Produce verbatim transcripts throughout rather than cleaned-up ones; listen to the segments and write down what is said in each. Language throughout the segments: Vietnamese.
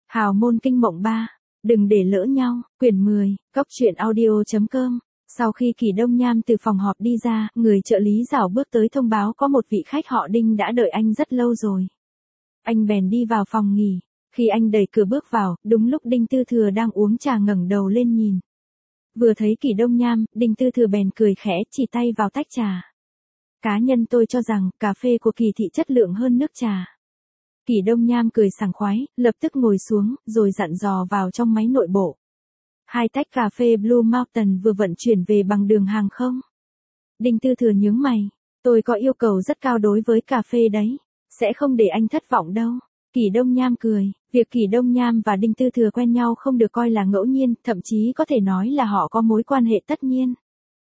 Hào môn kinh mộng ba, đừng để lỡ nhau, quyển mười, cốc truyện audio.com. Sau khi Kỳ Đông Nham từ phòng họp đi ra, người trợ lý rảo bước tới thông báo có một vị khách họ Đinh đã đợi anh rất lâu rồi. Anh bèn đi vào phòng nghỉ, khi anh đẩy cửa bước vào, đúng lúc Đinh Tư Thừa đang uống trà ngẩng đầu lên nhìn. Vừa thấy Kỳ Đông Nham, Đinh Tư Thừa bèn cười khẽ chỉ tay vào tách trà. Cá nhân tôi cho rằng, cà phê của Kỳ thị chất lượng hơn nước trà. Kỳ Đông Nham cười sảng khoái, lập tức ngồi xuống, rồi dặn dò vào trong máy nội bộ. Hai tách cà phê Blue Mountain vừa vận chuyển về bằng đường hàng không? Đinh Tư Thừa nhướng mày, tôi có yêu cầu rất cao đối với cà phê đấy, sẽ không để anh thất vọng đâu. Kỳ Đông Nham cười, việc Kỳ Đông Nham và Đinh Tư Thừa quen nhau không được coi là ngẫu nhiên, thậm chí có thể nói là họ có mối quan hệ tất nhiên.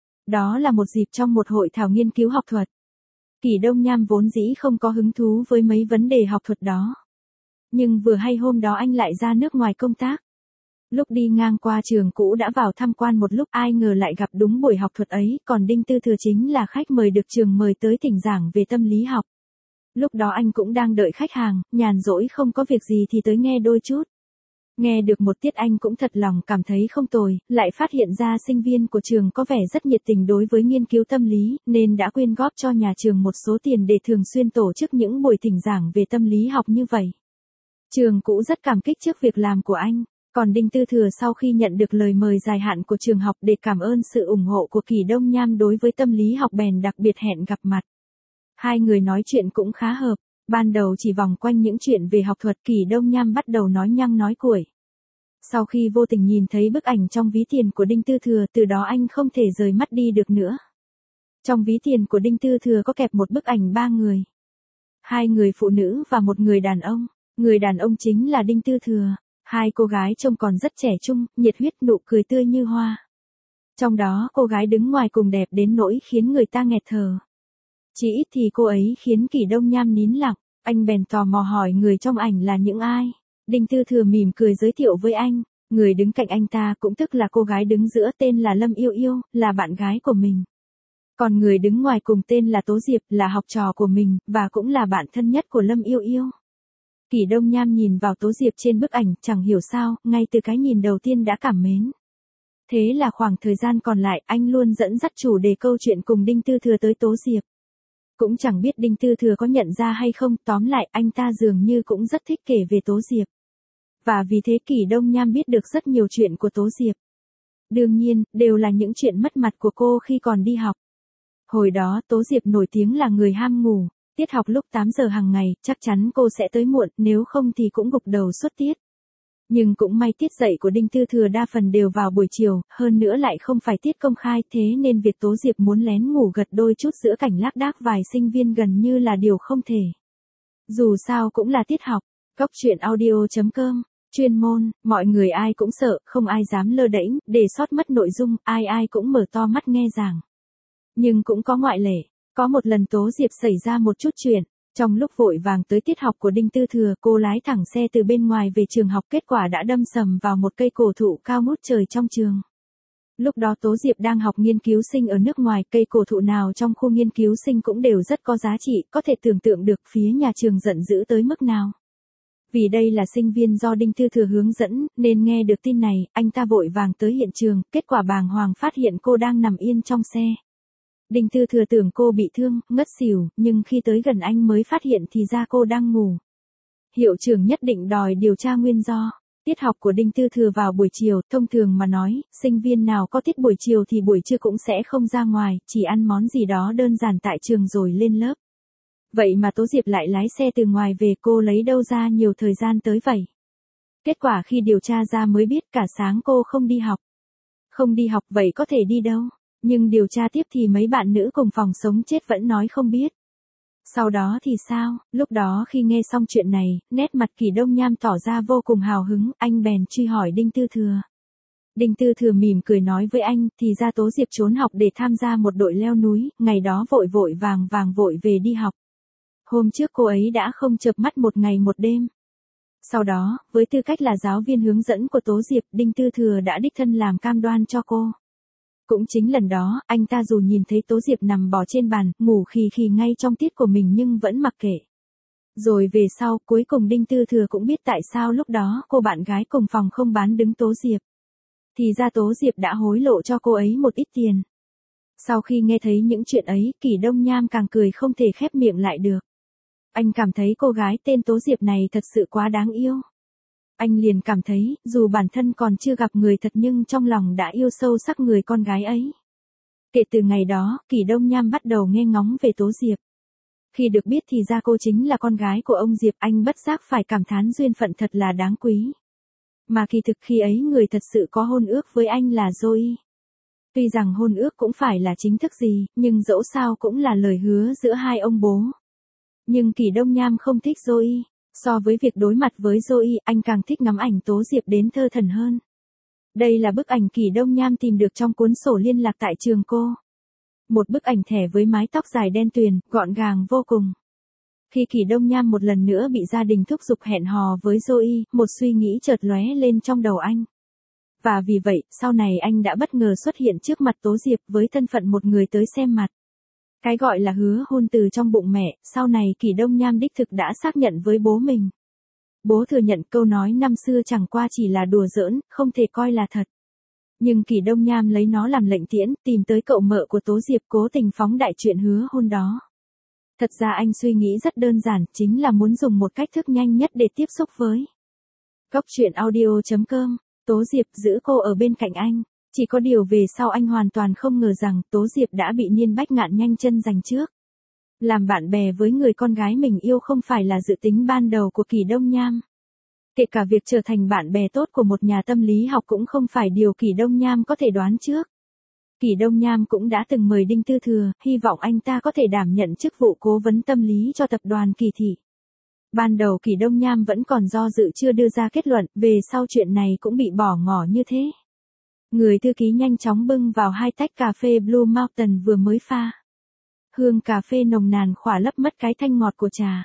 Đó là một dịp trong một hội thảo nghiên cứu học thuật. Kỳ Đông Nham vốn dĩ không có hứng thú với mấy vấn đề học thuật đó. Nhưng vừa hay hôm đó anh lại ra nước ngoài công tác. Lúc đi ngang qua trường cũ đã vào tham quan một lúc, ai ngờ lại gặp đúng buổi học thuật ấy, còn Đinh Tư Thừa chính là khách mời được trường mời tới thỉnh giảng về tâm lý học. Lúc đó anh cũng đang đợi khách hàng, nhàn rỗi không có việc gì thì tới nghe đôi chút. Nghe được một tiết anh cũng thật lòng cảm thấy không tồi, lại phát hiện ra sinh viên của trường có vẻ rất nhiệt tình đối với nghiên cứu tâm lý, nên đã quyên góp cho nhà trường một số tiền để thường xuyên tổ chức những buổi thỉnh giảng về tâm lý học như vậy. Trường cũ rất cảm kích trước việc làm của anh, còn Đinh Tư Thừa sau khi nhận được lời mời dài hạn của trường học để cảm ơn sự ủng hộ của Kỳ Đông Nham đối với tâm lý học bèn đặc biệt hẹn gặp mặt. Hai người nói chuyện cũng khá hợp. Ban đầu chỉ vòng quanh những chuyện về học thuật, Kỳ Đông Nham bắt đầu nói nhăng nói cuội. Sau khi vô tình nhìn thấy bức ảnh trong ví tiền của Đinh Tư Thừa, từ đó anh không thể rời mắt đi được nữa. Trong ví tiền của Đinh Tư Thừa có kẹp một bức ảnh ba người. Hai người phụ nữ và một người đàn ông. Người đàn ông chính là Đinh Tư Thừa. Hai cô gái trông còn rất trẻ trung, nhiệt huyết, nụ cười tươi như hoa. Trong đó cô gái đứng ngoài cùng đẹp đến nỗi khiến người ta nghẹt thở. Chỉ ít thì cô ấy khiến Kỳ Đông Nham nín lặng, anh bèn tò mò hỏi người trong ảnh là những ai. Đinh Tư Thừa mỉm cười giới thiệu với anh, người đứng cạnh anh ta cũng tức là cô gái đứng giữa tên là Lâm Yêu Yêu, là bạn gái của mình. Còn người đứng ngoài cùng tên là Tố Diệp, là học trò của mình, và cũng là bạn thân nhất của Lâm Yêu Yêu. Kỳ Đông Nham nhìn vào Tố Diệp trên bức ảnh, chẳng hiểu sao, ngay từ cái nhìn đầu tiên đã cảm mến. Thế là khoảng thời gian còn lại, anh luôn dẫn dắt chủ đề câu chuyện cùng Đinh Tư Thừa tới Tố Diệp. Cũng chẳng biết Đinh Tư Thừa có nhận ra hay không, tóm lại anh ta dường như cũng rất thích kể về Tố Diệp. Và vì thế Kỳ Đông Nham biết được rất nhiều chuyện của Tố Diệp. Đương nhiên, đều là những chuyện mất mặt của cô khi còn đi học. Hồi đó Tố Diệp nổi tiếng là người ham ngủ, tiết học lúc tám giờ hàng ngày, chắc chắn cô sẽ tới muộn, nếu không thì cũng gục đầu suốt tiết. Nhưng cũng may tiết dạy của Đinh Tư Thừa đa phần đều vào buổi chiều, hơn nữa lại không phải tiết công khai, thế nên việc Tố Diệp muốn lén ngủ gật đôi chút giữa cảnh lác đác vài sinh viên gần như là điều không thể. Dù sao cũng là tiết học. Cốc truyện audio.com, chuyên môn, mọi người ai cũng sợ, không ai dám lơ đễnh, để sót mất nội dung, ai ai cũng mở to mắt nghe giảng. Nhưng cũng có ngoại lệ, có một lần Tố Diệp xảy ra một chút chuyện. Trong lúc vội vàng tới tiết học của Đinh Tư Thừa, cô lái thẳng xe từ bên ngoài về trường học, kết quả đã đâm sầm vào một cây cổ thụ cao ngút trời trong trường. Lúc đó Tố Diệp đang học nghiên cứu sinh ở nước ngoài, cây cổ thụ nào trong khu nghiên cứu sinh cũng đều rất có giá trị, có thể tưởng tượng được phía nhà trường giận dữ tới mức nào. Vì đây là sinh viên do Đinh Tư Thừa hướng dẫn, nên nghe được tin này, anh ta vội vàng tới hiện trường, kết quả bàng hoàng phát hiện cô đang nằm yên trong xe. Đinh Tư Thừa tưởng cô bị thương, ngất xỉu, nhưng khi tới gần anh mới phát hiện thì ra cô đang ngủ. Hiệu trưởng nhất định đòi điều tra nguyên do. Tiết học của Đinh Tư Thừa vào buổi chiều, thông thường mà nói, sinh viên nào có tiết buổi chiều thì buổi trưa cũng sẽ không ra ngoài, chỉ ăn món gì đó đơn giản tại trường rồi lên lớp. Vậy mà Tố Diệp lại lái xe từ ngoài về, cô lấy đâu ra nhiều thời gian tới vậy? Kết quả khi điều tra ra mới biết cả sáng cô không đi học. Không đi học vậy có thể đi đâu? Nhưng điều tra tiếp thì mấy bạn nữ cùng phòng sống chết vẫn nói không biết. Sau đó thì sao? Lúc đó khi nghe xong chuyện này, nét mặt Kỳ Đông Nham tỏ ra vô cùng hào hứng, anh bèn truy hỏi Đinh Tư Thừa. Đinh Tư Thừa mỉm cười nói với anh, thì ra Tố Diệp trốn học để tham gia một đội leo núi, ngày đó vội vội vàng vàng vội về đi học. Hôm trước cô ấy đã không chợp mắt một ngày một đêm. Sau đó, với tư cách là giáo viên hướng dẫn của Tố Diệp, Đinh Tư Thừa đã đích thân làm cam đoan cho cô. Cũng chính lần đó, anh ta dù nhìn thấy Tố Diệp nằm bò trên bàn, ngủ khì khì ngay trong tiết của mình nhưng vẫn mặc kệ. Rồi về sau, cuối cùng Đinh Tư Thừa cũng biết tại sao lúc đó cô bạn gái cùng phòng không bán đứng Tố Diệp. Thì ra Tố Diệp đã hối lộ cho cô ấy một ít tiền. Sau khi nghe thấy những chuyện ấy, Kỷ Đông Nham càng cười không thể khép miệng lại được. Anh cảm thấy cô gái tên Tố Diệp này thật sự quá đáng yêu. Anh liền cảm thấy, dù bản thân còn chưa gặp người thật nhưng trong lòng đã yêu sâu sắc người con gái ấy. Kể từ ngày đó, Kỷ Đông Nham bắt đầu nghe ngóng về Tố Diệp. Khi được biết thì ra cô chính là con gái của ông Diệp, anh bất giác phải cảm thán duyên phận thật là đáng quý. Mà kỳ thực khi ấy người thật sự có hôn ước với anh là Zoe. Tuy rằng hôn ước cũng phải là chính thức gì, nhưng dẫu sao cũng là lời hứa giữa hai ông bố. Nhưng Kỷ Đông Nham không thích Zoe. So với việc đối mặt với Zoe, anh càng thích ngắm ảnh Tố Diệp đến thơ thẩn hơn. Đây là bức ảnh Kỷ Đông Nham tìm được trong cuốn sổ liên lạc tại trường cô. Một bức ảnh thẻ với mái tóc dài đen tuyền, gọn gàng vô cùng. Khi Kỷ Đông Nham một lần nữa bị gia đình thúc giục hẹn hò với Zoe, một suy nghĩ chợt lóe lên trong đầu anh. Và vì vậy, sau này anh đã bất ngờ xuất hiện trước mặt Tố Diệp với thân phận một người tới xem mặt. Cái gọi là hứa hôn từ trong bụng mẹ, sau này Kỷ Đông Nham đích thực đã xác nhận với bố mình. Bố thừa nhận câu nói năm xưa chẳng qua chỉ là đùa giỡn, không thể coi là thật. Nhưng Kỷ Đông Nham lấy nó làm lệnh tiễn, tìm tới cậu mợ của Tố Diệp cố tình phóng đại chuyện hứa hôn đó. Thật ra anh suy nghĩ rất đơn giản, chính là muốn dùng một cách thức nhanh nhất để tiếp xúc với. Góc truyện audio chấm com, Tố Diệp giữ cô ở bên cạnh anh. Chỉ có điều về sau anh hoàn toàn không ngờ rằng Tố Diệp đã bị Niên Bách Ngạn nhanh chân giành trước. Làm bạn bè với người con gái mình yêu không phải là dự tính ban đầu của Kỷ Đông Nham. Kể cả việc trở thành bạn bè tốt của một nhà tâm lý học cũng không phải điều Kỷ Đông Nham có thể đoán trước. Kỷ Đông Nham cũng đã từng mời Đinh Tư Thừa, hy vọng anh ta có thể đảm nhận chức vụ cố vấn tâm lý cho tập đoàn Kỳ Thị. Ban đầu Kỷ Đông Nham vẫn còn do dự chưa đưa ra kết luận, về sau chuyện này cũng bị bỏ ngỏ như thế. Người thư ký nhanh chóng bưng vào hai tách cà phê Blue Mountain vừa mới pha. Hương cà phê nồng nàn khỏa lấp mất cái thanh ngọt của trà.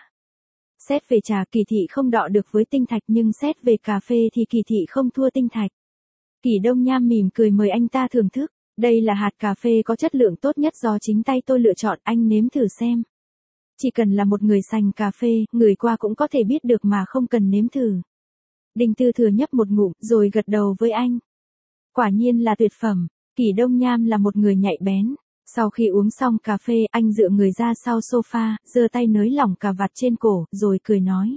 Xét về trà Kỳ Thị không đọ được với Tinh Thạch nhưng xét về cà phê thì Kỳ Thị không thua Tinh Thạch. Kỷ Đông Nham mỉm cười mời anh ta thưởng thức. Đây là hạt cà phê có chất lượng tốt nhất do chính tay tôi lựa chọn, anh nếm thử xem. Chỉ cần là một người sành cà phê, người qua cũng có thể biết được mà không cần nếm thử. Đinh Tư Thừa nhấp một ngụm rồi gật đầu với anh. Quả nhiên là tuyệt phẩm. Kỷ Đông Nham là một người nhạy bén. Sau khi uống xong cà phê, anh dựa người ra sau sofa, giơ tay nới lỏng cà vạt trên cổ, rồi cười nói.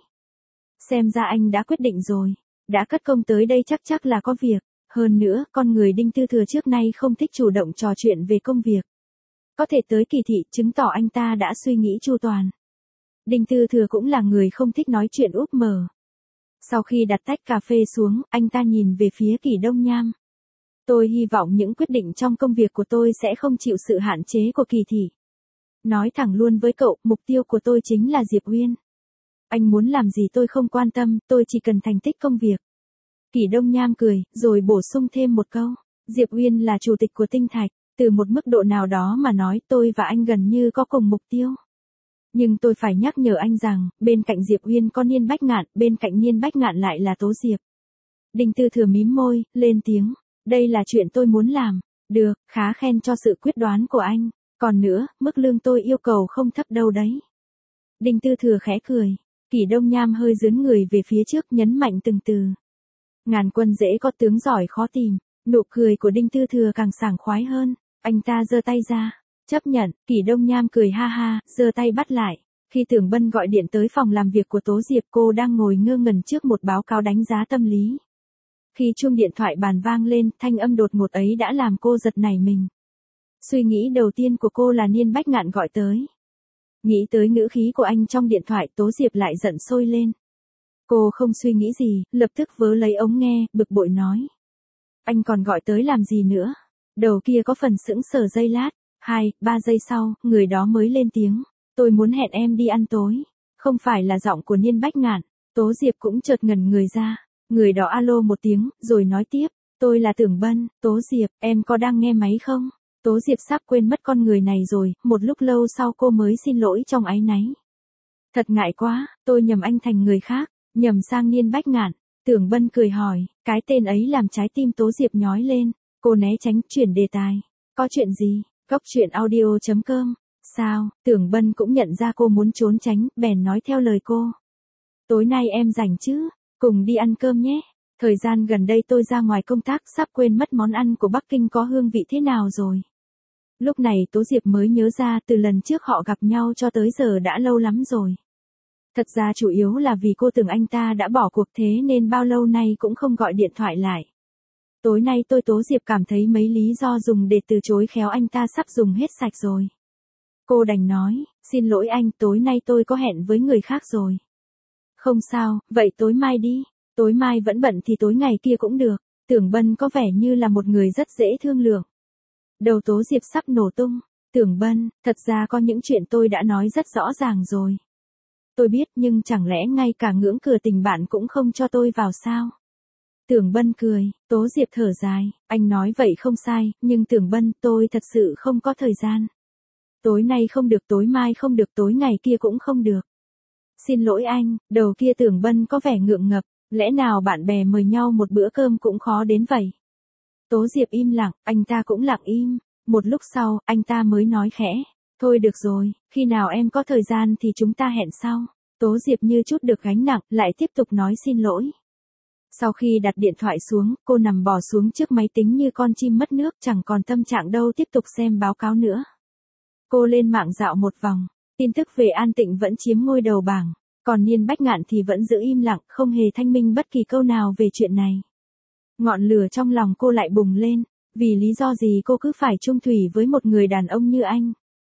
Xem ra anh đã quyết định rồi. Đã cất công tới đây chắc chắc là có việc. Hơn nữa, con người Đinh Tư Thừa trước nay không thích chủ động trò chuyện về công việc. Có thể tới Kỳ Thị chứng tỏ anh ta đã suy nghĩ chu toàn. Đinh Tư Thừa cũng là người không thích nói chuyện úp mở. Sau khi đặt tách cà phê xuống, anh ta nhìn về phía Kỷ Đông Nham. Tôi hy vọng những quyết định trong công việc của tôi sẽ không chịu sự hạn chế của Kỳ Thị. Nói thẳng luôn với cậu, mục tiêu của tôi chính là Diệp Uyên. Anh muốn làm gì tôi không quan tâm, tôi chỉ cần thành tích công việc. Kỷ Đông Nham cười, rồi bổ sung thêm một câu. Diệp Uyên là chủ tịch của Tinh Thạch, từ một mức độ nào đó mà nói tôi và anh gần như có cùng mục tiêu. Nhưng tôi phải nhắc nhở anh rằng, bên cạnh Diệp Uyên có Niên Bách Ngạn, bên cạnh Niên Bách Ngạn lại là Tố Diệp. Đinh Tư Thừa mím môi, lên tiếng. Đây là chuyện tôi muốn làm. Được, khá khen cho sự quyết đoán của anh. Còn nữa, mức lương tôi yêu cầu không thấp đâu đấy. Đinh Tư Thừa khẽ cười. Kỷ Đông Nham hơi dướn người về phía trước nhấn mạnh từng từ. Ngàn quân dễ có tướng giỏi khó tìm. Nụ cười của Đinh Tư Thừa càng sảng khoái hơn. Anh ta giơ tay ra. Chấp nhận. Kỷ Đông Nham cười ha ha, giơ tay bắt lại. Khi Tưởng Bân gọi điện tới phòng làm việc của Tố Diệp, cô đang ngồi ngơ ngẩn trước một báo cáo đánh giá tâm lý. Khi chuông điện thoại bàn vang lên, thanh âm đột ngột ấy đã làm cô giật nảy mình. Suy nghĩ đầu tiên của cô là Niên Bách Ngạn gọi tới. Nghĩ tới ngữ khí của anh trong điện thoại, Tố Diệp lại giận sôi lên. Cô không suy nghĩ gì, lập tức vớ lấy ống nghe, bực bội nói. Anh còn gọi tới làm gì nữa? Đầu kia có phần sững sờ giây lát, hai, ba giây sau, người đó mới lên tiếng. Tôi muốn hẹn em đi ăn tối. Không phải là giọng của Niên Bách Ngạn. Tố Diệp cũng chợt ngẩn người ra. Người đó alo một tiếng, rồi nói tiếp. Tôi là Tưởng Bân. Tố Diệp, em có đang nghe máy không? Tố Diệp sắp quên mất con người này rồi, một lúc lâu sau cô mới xin lỗi trong áy náy. Thật ngại quá, tôi nhầm anh thành người khác, nhầm sang Niên Bách Ngạn. Tưởng Bân cười hỏi, cái tên ấy làm trái tim Tố Diệp nhói lên. Cô né tránh, chuyển đề tài. Có chuyện gì? Góc truyện audio chấm com Sao, Tưởng Bân cũng nhận ra cô muốn trốn tránh, bèn nói theo lời cô. Tối nay em rảnh chứ, cùng đi ăn cơm nhé. Thời gian gần đây tôi ra ngoài công tác sắp quên mất món ăn của Bắc Kinh có hương vị thế nào rồi. Lúc này Tố Diệp mới nhớ ra từ lần trước họ gặp nhau cho tới giờ đã lâu lắm rồi. Thật ra chủ yếu là vì cô tưởng anh ta đã bỏ cuộc thế nên bao lâu nay cũng không gọi điện thoại lại. Tối nay tôi Tố Diệp cảm thấy mấy lý do dùng để từ chối khéo anh ta sắp dùng hết sạch rồi. Cô đành nói, xin lỗi anh, tối nay tôi có hẹn với người khác rồi. Không sao, vậy tối mai đi. Tối mai vẫn bận thì tối ngày kia cũng được. Tưởng Bân có vẻ như là một người rất dễ thương lượng. Đầu Tố Diệp sắp nổ tung. Tưởng Bân, thật ra có những chuyện tôi đã nói rất rõ ràng rồi. Tôi biết nhưng chẳng lẽ ngay cả ngưỡng cửa tình bạn cũng không cho tôi vào sao? Tưởng Bân cười, Tố Diệp thở dài, anh nói vậy không sai, nhưng Tưởng Bân, tôi thật sự không có thời gian. Tối nay không được, tối mai không được, tối ngày kia cũng không được. Xin lỗi anh, đầu kia Tưởng Bân có vẻ ngượng ngập, lẽ nào bạn bè mời nhau một bữa cơm cũng khó đến vậy? Tố Diệp im lặng, anh ta cũng lặng im, một lúc sau, anh ta mới nói khẽ, thôi được rồi, khi nào em có thời gian thì chúng ta hẹn sau. Tố Diệp như chút được gánh nặng, lại tiếp tục nói xin lỗi. Sau khi đặt điện thoại xuống, cô nằm bò xuống trước máy tính như con chim mất nước, chẳng còn tâm trạng đâu tiếp tục xem báo cáo nữa. Cô lên mạng dạo một vòng, tin tức về An Tịnh vẫn chiếm ngôi đầu bảng, còn Niên Bách Ngạn thì vẫn giữ im lặng, không hề thanh minh bất kỳ câu nào về chuyện này. Ngọn lửa trong lòng cô lại bùng lên, vì lý do gì cô cứ phải chung thủy với một người đàn ông như anh.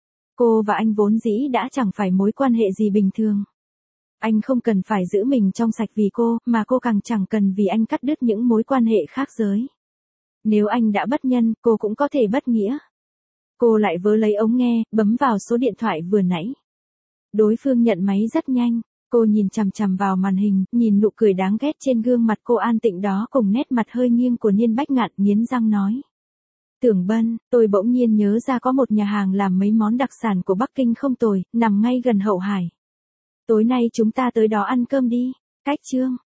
Cô và anh vốn dĩ đã chẳng phải mối quan hệ gì bình thường. Anh không cần phải giữ mình trong sạch vì cô, mà cô càng chẳng cần vì anh cắt đứt những mối quan hệ khác giới. Nếu anh đã bất nhân, cô cũng có thể bất nghĩa. Cô lại vớ lấy ống nghe, bấm vào số điện thoại vừa nãy. Đối phương nhận máy rất nhanh, cô nhìn chằm chằm vào màn hình, nhìn nụ cười đáng ghét trên gương mặt cô An Tịnh đó cùng nét mặt hơi nghiêng của Niên Bách Ngạn, nghiến răng nói. Tưởng Bân, tôi bỗng nhiên nhớ ra có một nhà hàng làm mấy món đặc sản của Bắc Kinh không tồi, nằm ngay gần Hậu Hải. Tối nay chúng ta tới đó ăn cơm đi. Cách chương